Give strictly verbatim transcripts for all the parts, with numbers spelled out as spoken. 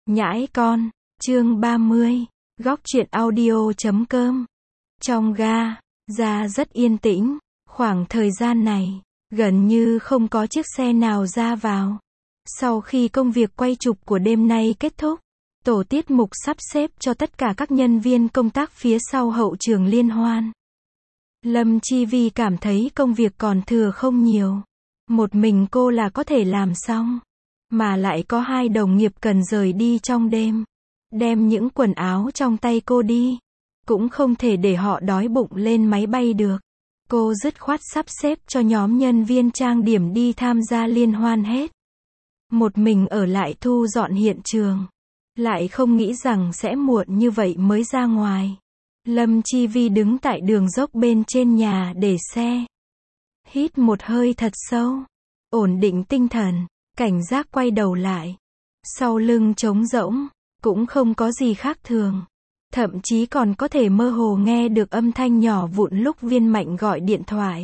Nhãi con, chương ba mươi, góc truyện audio chấm com. Trong ga, ra rất yên tĩnh, khoảng thời gian này, gần như không có chiếc xe nào ra vào. Sau khi công việc quay chụp của đêm nay kết thúc, tổ tiết mục sắp xếp cho tất cả các nhân viên công tác phía sau hậu trường liên hoan. Lâm Chi Vi cảm thấy công việc còn thừa không nhiều. Một mình cô là có thể làm xong. Mà lại có hai đồng nghiệp cần rời đi trong đêm. Đem những quần áo trong tay cô đi. Cũng không thể để họ đói bụng lên máy bay được. Cô dứt khoát sắp xếp cho nhóm nhân viên trang điểm đi tham gia liên hoan hết. Một mình ở lại thu dọn hiện trường. Lại không nghĩ rằng sẽ muộn như vậy mới ra ngoài. Lâm Chi Vi đứng tại đường dốc bên trên nhà để xe. Hít một hơi thật sâu. Ổn định tinh thần. Cảnh giác quay đầu lại. Sau lưng trống rỗng. Cũng không có gì khác thường. Thậm chí còn có thể mơ hồ nghe được âm thanh nhỏ vụn lúc Viên Mạnh gọi điện thoại.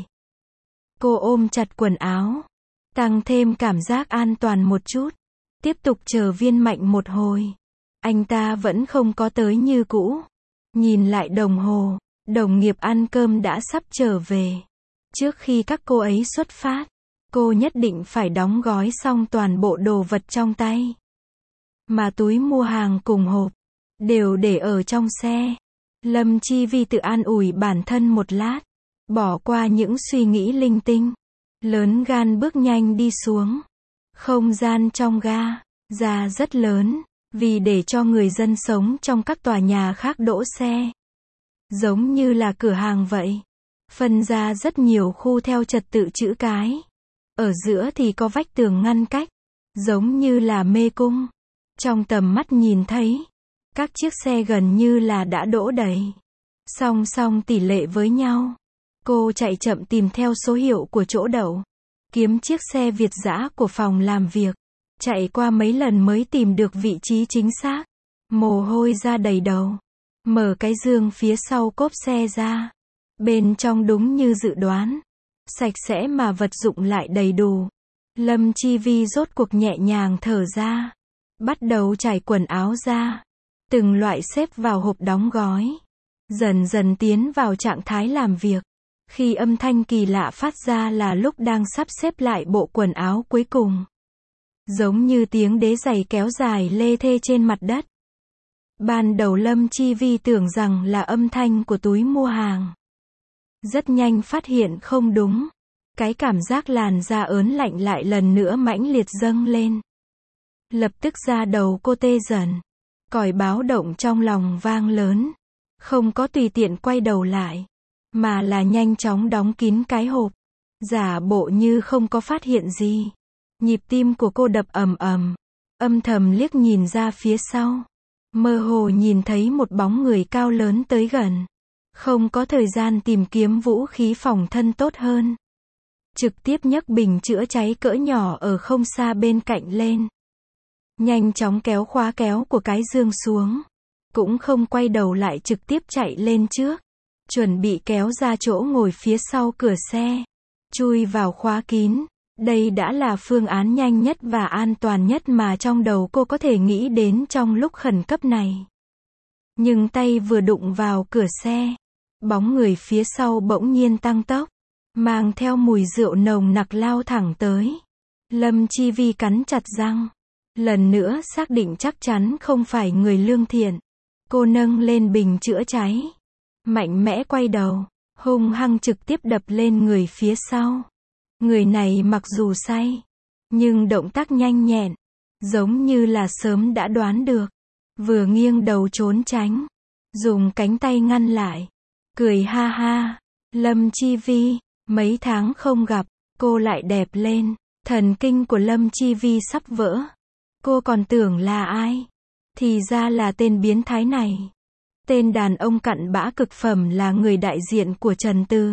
Cô ôm chặt quần áo. Tăng thêm cảm giác an toàn một chút. Tiếp tục chờ Viên Mạnh một hồi. Anh ta vẫn không có tới như cũ. Nhìn lại đồng hồ. Đồng nghiệp ăn cơm đã sắp trở về. Trước khi các cô ấy xuất phát, cô nhất định phải đóng gói xong toàn bộ đồ vật trong tay. Mà túi mua hàng cùng hộp đều để ở trong xe. Lâm Chi Vi tự an ủi bản thân một lát, bỏ qua những suy nghĩ linh tinh, lớn gan bước nhanh đi xuống. Không gian trong ga ra rất lớn, vì để cho người dân sống trong các tòa nhà khác đỗ xe. Giống như là cửa hàng vậy. Phân ra rất nhiều khu theo trật tự chữ cái. Ở giữa thì có vách tường ngăn cách, giống như là mê cung. Trong tầm mắt nhìn thấy, các chiếc xe gần như là đã đỗ đầy, song song tỷ lệ với nhau. Cô chạy chậm tìm theo số hiệu của chỗ đậu, kiếm chiếc xe Việt dã của phòng làm việc, chạy qua mấy lần mới tìm được vị trí chính xác. Mồ hôi ra đầy đầu, mở cái giường phía sau cốp xe ra. Bên trong đúng như dự đoán, sạch sẽ mà vật dụng lại đầy đủ. Lâm Chi Vi rốt cuộc nhẹ nhàng thở ra, bắt đầu trải quần áo ra, từng loại xếp vào hộp đóng gói, dần dần tiến vào trạng thái làm việc. Khi âm thanh kỳ lạ phát ra là lúc đang sắp xếp lại bộ quần áo cuối cùng. Giống như tiếng đế giày kéo dài lê thê trên mặt đất. Ban đầu Lâm Chi Vi tưởng rằng là âm thanh của túi mua hàng. Rất nhanh phát hiện không đúng. Cái cảm giác làn da ớn lạnh lại lần nữa mãnh liệt dâng lên. Lập tức da đầu cô tê dần. Còi báo động trong lòng vang lớn. Không có tùy tiện quay đầu lại, mà là nhanh chóng đóng kín cái hộp. Giả bộ như không có phát hiện gì. Nhịp tim của cô đập ầm ầm. Âm thầm liếc nhìn ra phía sau. Mơ hồ nhìn thấy một bóng người cao lớn tới gần. Không có thời gian tìm kiếm vũ khí phòng thân tốt hơn. Trực tiếp nhấc bình chữa cháy cỡ nhỏ ở không xa bên cạnh lên. Nhanh chóng kéo khóa kéo của cái giường xuống. Cũng không quay đầu lại trực tiếp chạy lên trước. Chuẩn bị kéo ra chỗ ngồi phía sau cửa xe. Chui vào khóa kín. Đây đã là phương án nhanh nhất và an toàn nhất mà trong đầu cô có thể nghĩ đến trong lúc khẩn cấp này. Nhưng tay vừa đụng vào cửa xe. Bóng người phía sau bỗng nhiên tăng tốc. Mang theo mùi rượu nồng nặc lao thẳng tới. Lâm Chi Vi cắn chặt răng. Lần nữa xác định chắc chắn không phải người lương thiện. Cô nâng lên bình chữa cháy. Mạnh mẽ quay đầu. Hung hăng trực tiếp đập lên người phía sau. Người này mặc dù say, nhưng động tác nhanh nhẹn. Giống như là sớm đã đoán được. Vừa nghiêng đầu trốn tránh. Dùng cánh tay ngăn lại. Cười ha ha. Lâm Chi Vi, mấy tháng không gặp, cô lại đẹp lên. Thần kinh của Lâm Chi Vi sắp vỡ. Cô còn tưởng là ai? Thì ra là tên biến thái này. Tên đàn ông cặn bã cực phẩm là người đại diện của Trần Từ.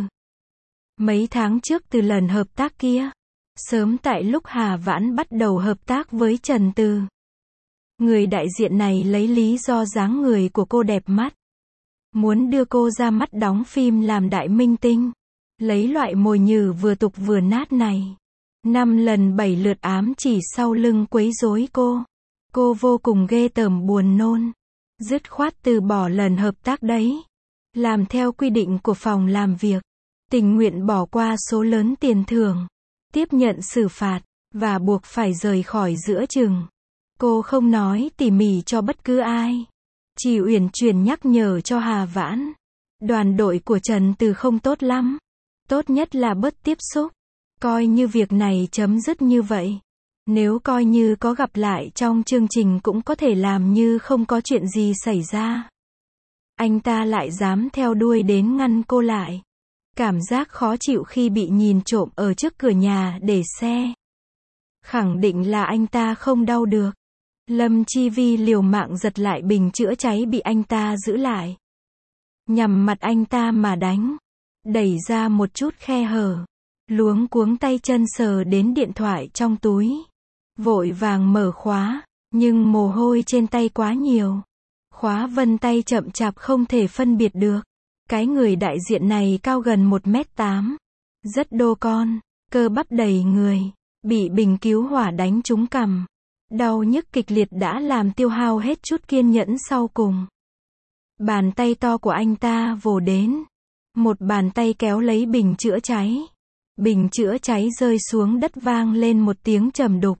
Mấy tháng trước từ lần hợp tác kia. Sớm tại lúc Hà Vãn bắt đầu hợp tác với Trần Từ. Người đại diện này lấy lý do dáng người của cô đẹp mắt. Muốn đưa cô ra mắt đóng phim làm đại minh tinh. Lấy loại mồi nhử vừa tục vừa nát này. Năm lần bảy lượt ám chỉ sau lưng quấy rối cô. Cô vô cùng ghê tởm buồn nôn. Dứt khoát từ bỏ lần hợp tác đấy. Làm theo quy định của phòng làm việc. Tình nguyện bỏ qua số lớn tiền thưởng. Tiếp nhận xử phạt. Và buộc phải rời khỏi giữa chừng. Cô không nói tỉ mỉ cho bất cứ ai. Chỉ uyển chuyển nhắc nhở cho Hà Vãn. Đoàn đội của Trần Từ không tốt lắm. Tốt nhất là bớt tiếp xúc. Coi như việc này chấm dứt như vậy. Nếu coi như có gặp lại trong chương trình cũng có thể làm như không có chuyện gì xảy ra. Anh ta lại dám theo đuôi đến ngăn cô lại. Cảm giác khó chịu khi bị nhìn trộm ở trước cửa nhà để xe. Khẳng định là anh ta không đau được. Lâm Chi Vi liều mạng giật lại bình chữa cháy bị anh ta giữ lại. Nhằm mặt anh ta mà đánh. Đẩy ra một chút khe hở. Luống cuống tay chân sờ đến điện thoại trong túi. Vội vàng mở khóa. Nhưng mồ hôi trên tay quá nhiều. Khóa vân tay chậm chạp không thể phân biệt được. Cái người đại diện này cao gần một mét tám. Rất đô con. Cơ bắp đầy người. Bị bình cứu hỏa đánh trúng cằm. Đau nhức kịch liệt đã làm tiêu hao hết chút kiên nhẫn sau cùng. Bàn tay to của anh ta vồ đến. Một bàn tay kéo lấy bình chữa cháy. Bình chữa cháy rơi xuống đất vang lên một tiếng trầm đục.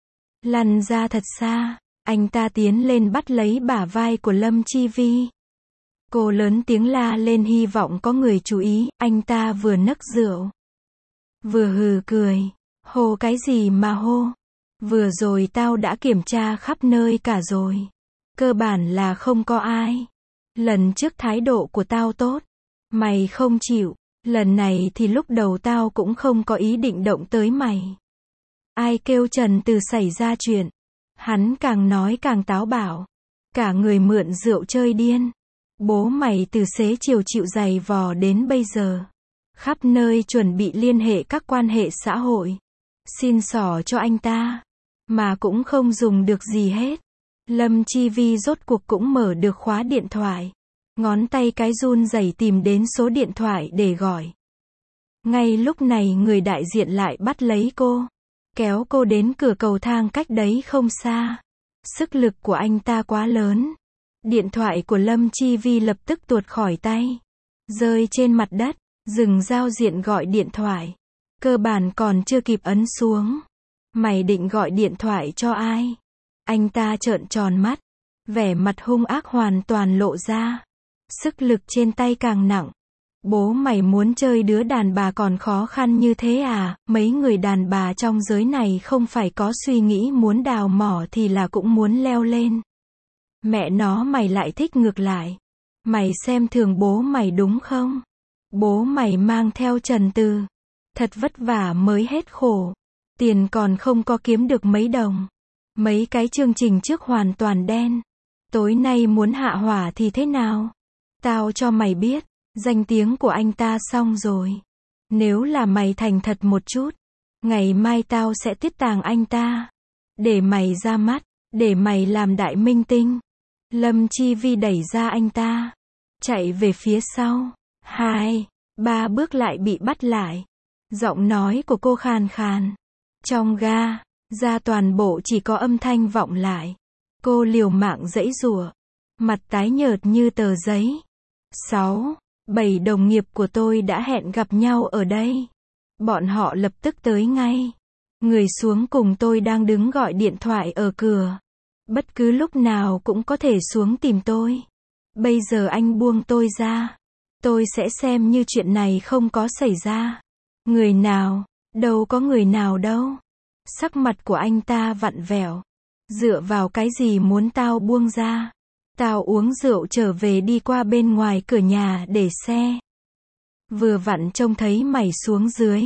Lăn ra thật xa. Anh ta tiến lên bắt lấy bả vai của Lâm Chi Vi. Cô lớn tiếng la lên hy vọng có người chú ý. Anh ta vừa nấc rượu. Vừa hừ cười. Hô cái gì mà hô. Vừa rồi tao đã kiểm tra khắp nơi cả rồi. Cơ bản là không có ai. Lần trước thái độ của tao tốt. Mày không chịu. Lần này thì lúc đầu tao cũng không có ý định động tới mày. Ai kêu Trần Từ xảy ra chuyện. Hắn càng nói càng táo bạo. Cả người mượn rượu chơi điên. Bố mày từ xế chiều chịu giày vò đến bây giờ. Khắp nơi chuẩn bị liên hệ các quan hệ xã hội. Xin xỏ cho anh ta. Mà cũng không dùng được gì hết. Lâm Chi Vi rốt cuộc cũng mở được khóa điện thoại. Ngón tay cái run rẩy tìm đến số điện thoại để gọi. Ngay lúc này người đại diện lại bắt lấy cô. Kéo cô đến cửa cầu thang cách đấy không xa. Sức lực của anh ta quá lớn. Điện thoại của Lâm Chi Vi lập tức tuột khỏi tay. Rơi trên mặt đất. Dừng giao diện gọi điện thoại. Cơ bản còn chưa kịp ấn xuống. Mày định gọi điện thoại cho ai? Anh ta trợn tròn mắt. Vẻ mặt hung ác hoàn toàn lộ ra. Sức lực trên tay càng nặng. Bố mày muốn chơi đứa đàn bà còn khó khăn như thế à? Mấy người đàn bà trong giới này không phải có suy nghĩ muốn đào mỏ thì là cũng muốn leo lên. Mẹ nó mày lại thích ngược lại. Mày xem thường bố mày đúng không? Bố mày mang theo Trần Từ. Thật vất vả mới hết khổ. Tiền còn không có kiếm được mấy đồng. Mấy cái chương trình trước hoàn toàn đen. Tối nay muốn hạ hỏa thì thế nào? Tao cho mày biết. Danh tiếng của anh ta xong rồi. Nếu là mày thành thật một chút. Ngày mai tao sẽ tiết tàng anh ta. Để mày ra mắt. Để mày làm đại minh tinh. Lâm Chi Vi đẩy ra anh ta. Chạy về phía sau. Hai, ba bước lại bị bắt lại. Giọng nói của cô khàn khàn. Trong ga, ra toàn bộ chỉ có âm thanh vọng lại. Cô liều mạng giãy giụa. Mặt tái nhợt như tờ giấy. Sáu, bảy đồng nghiệp của tôi đã hẹn gặp nhau ở đây. Bọn họ lập tức tới ngay. Người xuống cùng tôi đang đứng gọi điện thoại ở cửa. Bất cứ lúc nào cũng có thể xuống tìm tôi. Bây giờ anh buông tôi ra. Tôi sẽ xem như chuyện này không có xảy ra. Người nào? Đâu có người nào đâu. Sắc mặt của anh ta vặn vẹo. Dựa vào cái gì muốn tao buông ra? Tao uống rượu trở về đi qua bên ngoài cửa nhà để xe. Vừa vặn trông thấy mày xuống dưới.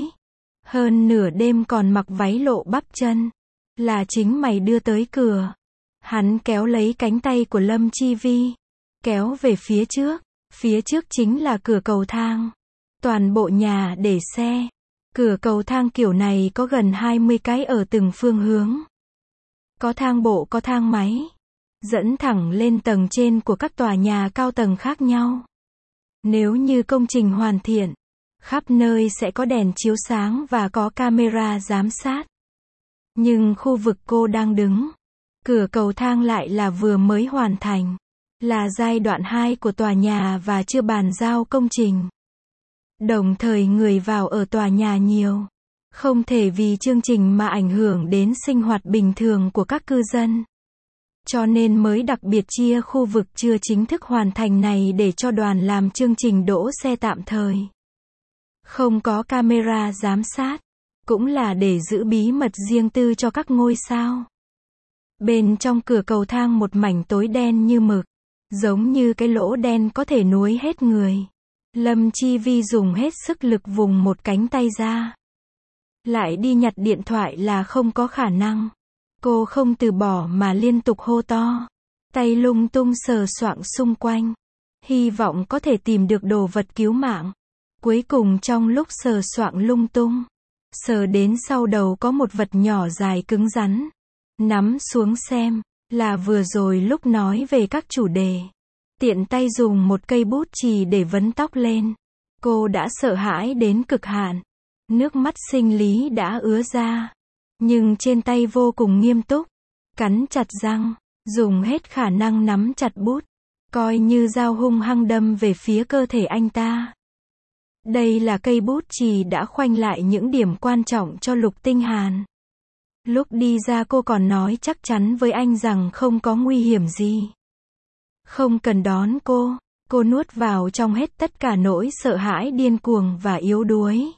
Hơn nửa đêm còn mặc váy lộ bắp chân. Là chính mày đưa tới cửa. Hắn kéo lấy cánh tay của Lâm Chi Vi. Kéo về phía trước. Phía trước chính là cửa cầu thang. Toàn bộ nhà để xe. Cửa cầu thang kiểu này có gần hai mươi cái ở từng phương hướng. Có thang bộ có thang máy. Dẫn thẳng lên tầng trên của các tòa nhà cao tầng khác nhau. Nếu như công trình hoàn thiện, khắp nơi sẽ có đèn chiếu sáng và có camera giám sát. Nhưng khu vực cô đang đứng, Cửa cầu thang lại là vừa mới hoàn thành. Là giai đoạn hai của tòa nhà và chưa bàn giao công trình. Đồng thời người vào ở tòa nhà nhiều. Không thể vì chương trình mà ảnh hưởng đến sinh hoạt bình thường của các cư dân. Cho nên mới đặc biệt chia khu vực chưa chính thức hoàn thành này để cho đoàn làm chương trình đỗ xe tạm thời. Không có camera giám sát. Cũng là để giữ bí mật riêng tư cho các ngôi sao. Bên trong cửa cầu thang một mảnh tối đen như mực. Giống như cái lỗ đen có thể nuốt hết người. Lâm Chi Vi dùng hết sức lực vùng một cánh tay ra. Lại đi nhặt điện thoại là không có khả năng. Cô không từ bỏ mà liên tục hô to. Tay lung tung sờ soạng xung quanh. Hy vọng có thể tìm được đồ vật cứu mạng. Cuối cùng trong lúc sờ soạng lung tung. Sờ đến sau đầu có một vật nhỏ dài cứng rắn. Nắm xuống xem. Là vừa rồi lúc nói về các chủ đề. Tiện tay dùng một cây bút chì để vấn tóc lên. Cô đã sợ hãi đến cực hạn. Nước mắt sinh lý đã ứa ra. Nhưng trên tay vô cùng nghiêm túc. Cắn chặt răng. Dùng hết khả năng nắm chặt bút. Coi như dao hung hăng đâm về phía cơ thể anh ta. Đây là cây bút chì đã khoanh lại những điểm quan trọng cho Lục Tinh Hàn. Lúc đi ra cô còn nói chắc chắn với anh rằng không có nguy hiểm gì. Không cần đón cô. Cô nuốt vào trong hết tất cả nỗi sợ hãi điên cuồng và yếu đuối.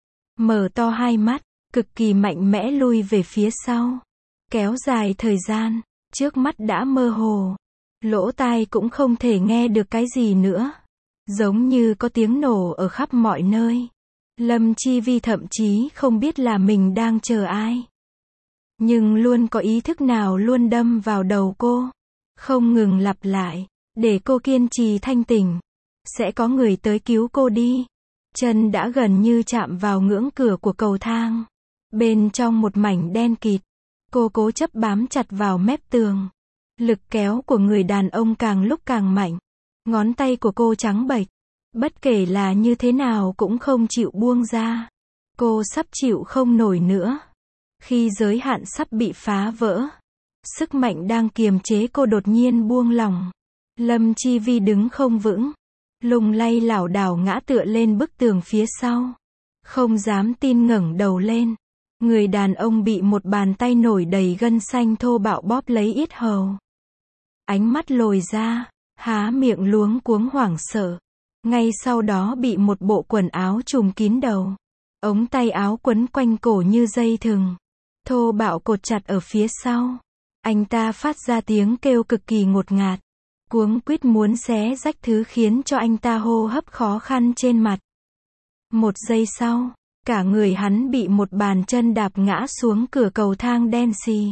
Mở to hai mắt, cực kỳ mạnh mẽ lui về phía sau. Kéo dài thời gian, trước mắt đã mơ hồ. Lỗ tai cũng không thể nghe được cái gì nữa. Giống như có tiếng nổ ở khắp mọi nơi. Lâm Chi Vi thậm chí không biết là mình đang chờ ai. Nhưng luôn có ý thức nào luôn đâm vào đầu cô. Không ngừng lặp lại. Để cô kiên trì thanh tỉnh. Sẽ có người tới cứu cô đi. Chân đã gần như chạm vào ngưỡng cửa của cầu thang. Bên trong một mảnh đen kịt. Cô cố chấp bám chặt vào mép tường. Lực kéo của người đàn ông càng lúc càng mạnh. Ngón tay của cô trắng bệch. Bất kể là như thế nào cũng không chịu buông ra. Cô sắp chịu không nổi nữa. Khi giới hạn sắp bị phá vỡ. Sức mạnh đang kiềm chế cô đột nhiên buông lỏng. Lâm Chi Vi đứng không vững. Lung lay lảo đảo ngã tựa lên bức tường phía sau. Không dám tin ngẩng đầu lên. Người đàn ông bị một bàn tay nổi đầy gân xanh thô bạo bóp lấy yết hầu. Ánh mắt lồi ra, há miệng luống cuống hoảng sợ. Ngay sau đó bị một bộ quần áo trùm kín đầu. Ống tay áo quấn quanh cổ như dây thừng. Thô bạo cột chặt ở phía sau. Anh ta phát ra tiếng kêu cực kỳ ngột ngạt. Cuống quýt muốn xé rách thứ khiến cho anh ta hô hấp khó khăn trên mặt. Một giây sau, cả người hắn bị một bàn chân đạp ngã xuống cửa cầu thang đen xì.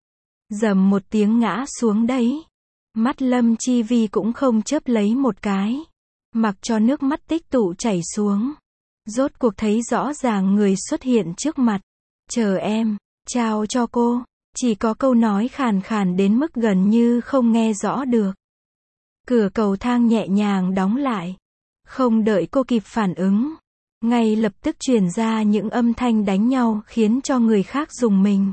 Dầm một tiếng ngã xuống đấy. Mắt Lâm Chi Vi cũng không chớp lấy một cái. Mặc cho nước mắt tích tụ chảy xuống. Rốt cuộc thấy rõ ràng người xuất hiện trước mặt. Chờ em, chào cho cô. Chỉ có câu nói khàn khàn đến mức gần như không nghe rõ được. Cửa cầu thang nhẹ nhàng đóng lại. Không đợi cô kịp phản ứng. Ngay lập tức truyền ra những âm thanh đánh nhau khiến cho người khác rùng mình.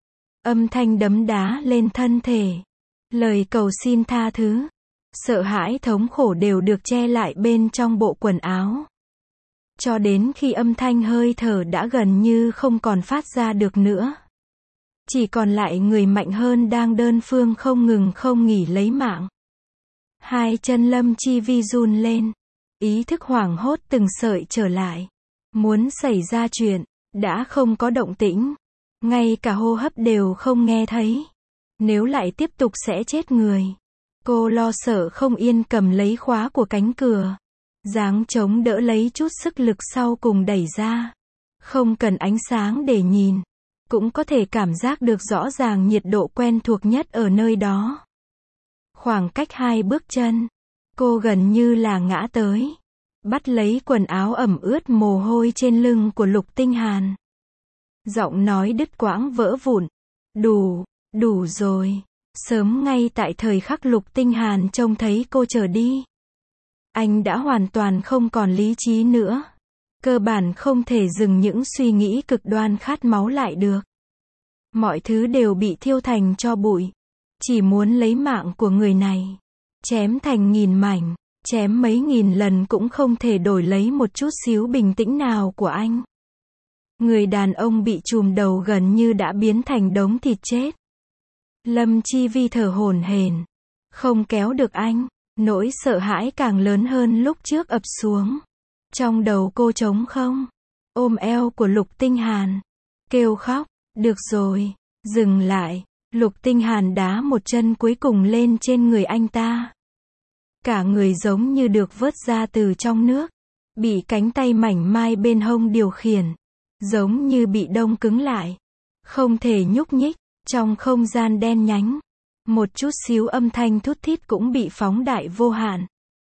Âm thanh đấm đá lên thân thể. Lời cầu xin tha thứ. Sợ hãi thống khổ đều được che lại bên trong bộ quần áo. Cho đến khi âm thanh hơi thở đã gần như không còn phát ra được nữa. Chỉ còn lại người mạnh hơn đang đơn phương không ngừng không nghỉ lấy mạng. Hai chân Lâm Chi Vi run lên. Ý thức hoảng hốt từng sợi trở lại. Muốn xảy ra chuyện, đã không có động tĩnh. Ngay cả hô hấp đều không nghe thấy. Nếu lại tiếp tục sẽ chết người. Cô lo sợ không yên cầm lấy khóa của cánh cửa. Giáng chống đỡ lấy chút sức lực sau cùng đẩy ra. Không cần ánh sáng để nhìn. Cũng có thể cảm giác được rõ ràng nhiệt độ quen thuộc nhất ở nơi đó. Khoảng cách hai bước chân. Cô gần như là ngã tới. Bắt lấy quần áo ẩm ướt mồ hôi trên lưng của Lục Tinh Hàn. Giọng nói đứt quãng vỡ vụn. Đủ, đủ rồi. Sớm ngay tại thời khắc Lục Tinh Hàn trông thấy cô trở đi. Anh đã hoàn toàn không còn lý trí nữa. Cơ bản không thể dừng những suy nghĩ cực đoan khát máu lại được. Mọi thứ đều bị thiêu thành tro bụi. Chỉ muốn lấy mạng của người này. Chém thành nghìn mảnh. Chém mấy nghìn lần cũng không thể đổi lấy một chút xíu bình tĩnh nào của anh. Người đàn ông bị chùm đầu gần như đã biến thành đống thịt chết. Lâm Chi Vi thở hổn hển. Không kéo được anh. Nỗi sợ hãi càng lớn hơn lúc trước ập xuống. Trong đầu cô trống không. Ôm eo của Lục Tinh Hàn. Kêu khóc. Được rồi. Dừng lại. Lục Tinh Hàn đá một chân cuối cùng lên trên người anh ta. Cả người giống như được vớt ra từ trong nước. Bị cánh tay mảnh mai bên hông điều khiển. Giống như bị đông cứng lại. Không thể nhúc nhích. Trong không gian đen nhánh. Một chút xíu âm thanh thút thít cũng bị phóng đại vô hạn.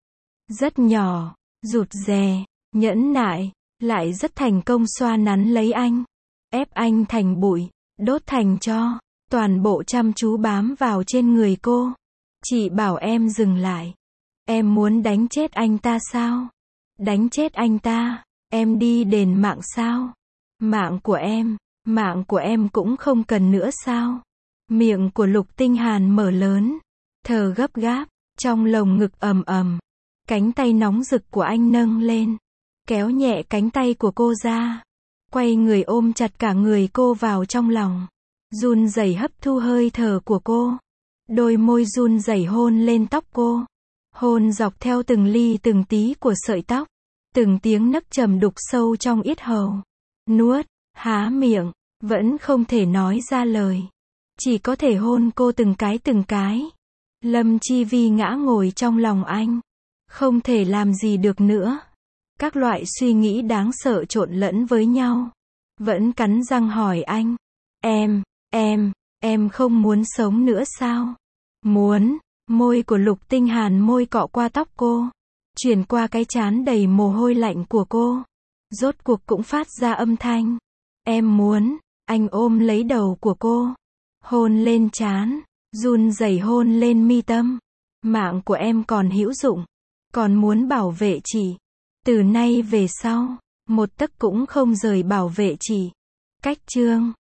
Rất nhỏ. Rụt rè. Nhẫn nại. Lại rất thành công xoa nắn lấy anh. Ép anh thành bụi. Đốt thành tro. Toàn bộ chăm chú bám vào trên người cô. Chị bảo em dừng lại. Em muốn đánh chết anh ta sao? Đánh chết anh ta. Em đi đền mạng sao? Mạng của em. Mạng của em cũng không cần nữa sao? Miệng của Lục Tinh Hàn mở lớn. Thở gấp gáp. Trong lồng ngực ầm ầm. Cánh tay nóng rực của anh nâng lên. Kéo nhẹ cánh tay của cô ra. Quay người ôm chặt cả người cô vào trong lòng. Run rẩy hấp thu hơi thở của cô. Đôi môi run rẩy hôn lên tóc cô. Hôn dọc theo từng ly từng tí của sợi tóc. Từng tiếng nấc trầm đục sâu trong yết hầu. Nuốt, há miệng, vẫn không thể nói ra lời. Chỉ có thể hôn cô từng cái từng cái. Lâm Chi Vi ngã ngồi trong lòng anh. Không thể làm gì được nữa. Các loại suy nghĩ đáng sợ trộn lẫn với nhau. Vẫn cắn răng hỏi anh. Em, em, em không muốn sống nữa sao? Muốn. Môi của Lục Tinh Hàn môi cọ qua tóc cô. Chuyển qua cái trán đầy mồ hôi lạnh của cô. Rốt cuộc cũng phát ra âm thanh. Em muốn. Anh ôm lấy đầu của cô. Hôn lên trán. Run rẩy hôn lên mi tâm. Mạng của em còn hữu dụng. Còn muốn bảo vệ chị. Từ nay về sau. Một tấc cũng không rời bảo vệ chị. Cách chương.